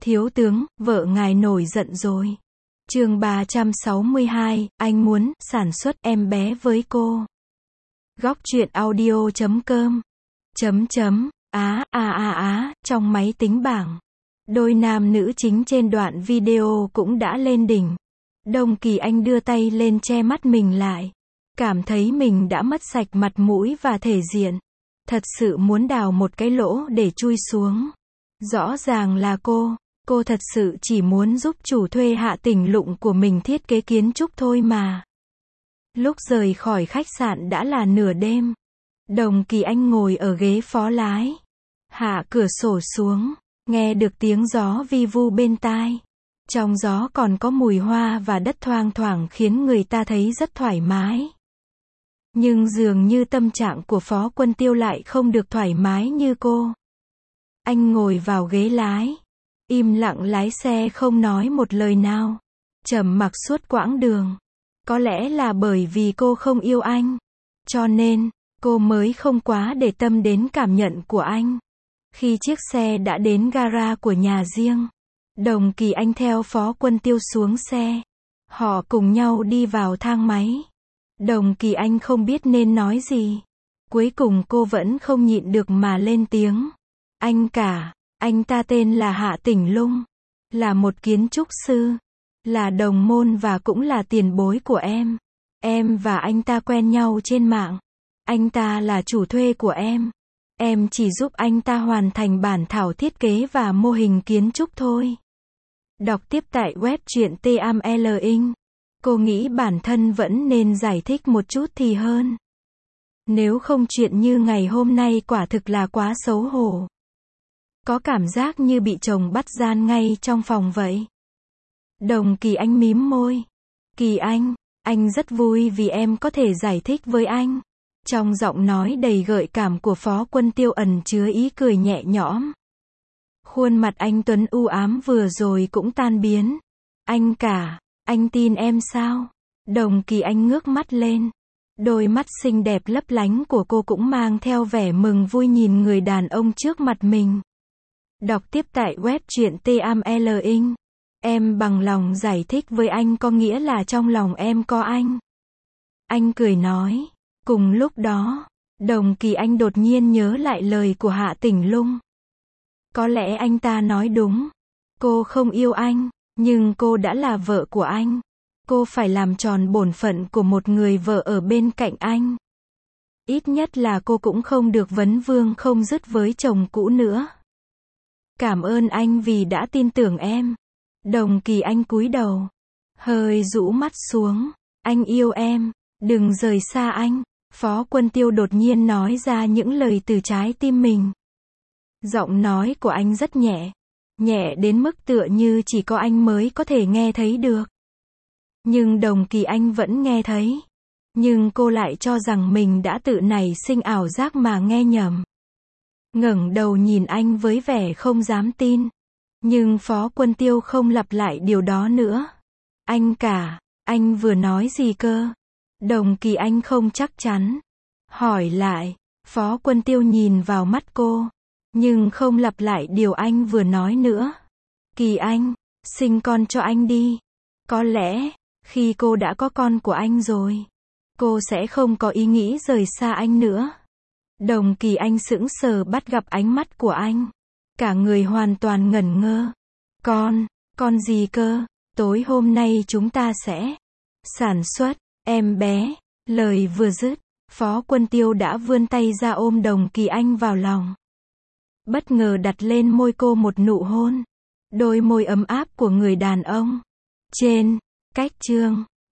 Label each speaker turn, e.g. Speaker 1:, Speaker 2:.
Speaker 1: Thiếu tướng, vợ ngài nổi giận rồi. Chương 362, anh muốn sản xuất em bé với cô. Góc truyện audio.com. Trong máy tính bảng. Đôi nam nữ chính trên đoạn video cũng đã lên đỉnh. Đồng Kỳ Anh đưa tay lên che mắt mình lại. Cảm thấy mình đã mất sạch mặt mũi và thể diện. Thật sự muốn đào một cái lỗ để chui xuống. Rõ ràng là cô thật sự chỉ muốn giúp chủ thuê Hạ Tỉnh Lụng của mình thiết kế kiến trúc thôi mà. Lúc rời khỏi khách sạn đã là nửa đêm. Đồng Kỳ Anh ngồi ở ghế phó lái. Hạ cửa sổ xuống, nghe được tiếng gió vi vu bên tai. Trong gió còn có mùi hoa và đất thoang thoảng khiến người ta thấy rất thoải mái. Nhưng dường như tâm trạng của Phó Quân Tiêu lại không được thoải mái như cô. Anh ngồi vào ghế lái, im lặng lái xe không nói một lời nào. Trầm mặc suốt quãng đường. Có lẽ là bởi vì cô không yêu anh, cho nên cô mới không quá để tâm đến cảm nhận của anh. Khi chiếc xe đã đến gara của nhà riêng, Đồng Kỳ Anh theo Phó Quân Tiêu xuống xe. Họ cùng nhau đi vào thang máy. Đồng Kỳ Anh không biết nên nói gì. Cuối cùng cô vẫn không nhịn được mà lên tiếng. Anh ta tên là Hạ Tỉnh Lung. Là một kiến trúc sư. Là đồng môn và cũng là tiền bối của em. Em và anh ta quen nhau trên mạng. Anh ta là chủ thuê của em. Em chỉ giúp anh ta hoàn thành bản thảo thiết kế và mô hình kiến trúc thôi. Đọc tiếp tại web truyện TMLing. Cô nghĩ bản thân vẫn nên giải thích một chút thì hơn. Nếu không chuyện như ngày hôm nay quả thực là quá xấu hổ. Có cảm giác như bị chồng bắt gian ngay trong phòng vậy. Đồng Kỳ Anh mím môi. Kỳ anh rất vui vì em có thể giải thích với anh. Trong giọng nói đầy gợi cảm của Phó Quân Tiêu ẩn chứa ý cười nhẹ nhõm. Khuôn mặt anh tuấn u ám vừa rồi cũng tan biến. Anh tin em sao? Đồng Kỳ Anh ngước mắt lên. Đôi mắt xinh đẹp lấp lánh của cô cũng mang theo vẻ mừng vui nhìn người đàn ông trước mặt mình. Đọc tiếp tại web truyện TMLing. Em bằng lòng giải thích với anh có nghĩa là trong lòng em có anh. Anh cười nói. Cùng lúc đó, Đồng Kỳ Anh đột nhiên nhớ lại lời của Hạ Tỉnh Lung. Có lẽ anh ta nói đúng. Cô không yêu anh, nhưng cô đã là vợ của anh. Cô phải làm tròn bổn phận của một người vợ ở bên cạnh anh. Ít nhất là cô cũng không được vấn vương không dứt với chồng cũ nữa. Cảm ơn anh vì đã tin tưởng em. Đồng Kỳ Anh cúi đầu, hơi rũ mắt xuống. Anh yêu em, đừng rời xa anh. Phó Quân Tiêu đột nhiên nói ra những lời từ trái tim mình. Giọng nói của anh rất nhẹ. Nhẹ đến mức tựa như chỉ có anh mới có thể nghe thấy được. Nhưng Đồng Kỳ Anh vẫn nghe thấy. Nhưng cô lại cho rằng mình đã tự nảy sinh ảo giác mà nghe nhầm. Ngẩng đầu nhìn anh với vẻ không dám tin. Nhưng Phó Quân Tiêu không lặp lại điều đó nữa. Anh vừa nói gì cơ? Đồng Kỳ Anh không chắc chắn. Hỏi lại. Phó Quân Tiêu nhìn vào mắt cô. Nhưng không lặp lại điều anh vừa nói nữa. Kỳ Anh, sinh con cho anh đi. Có lẽ, khi cô đã có con của anh rồi, cô sẽ không có ý nghĩ rời xa anh nữa. Đồng Kỳ Anh sững sờ bắt gặp ánh mắt của anh. Cả người hoàn toàn ngẩn ngơ. Con gì cơ? Tối hôm nay chúng ta sẽ sản xuất em bé. Lời vừa dứt, Phó Quân Tiêu đã vươn tay ra ôm Đồng Kỳ Anh vào lòng. Bất ngờ đặt lên môi cô một nụ hôn. Đôi môi ấm áp của người đàn ông. Trên, cách chương.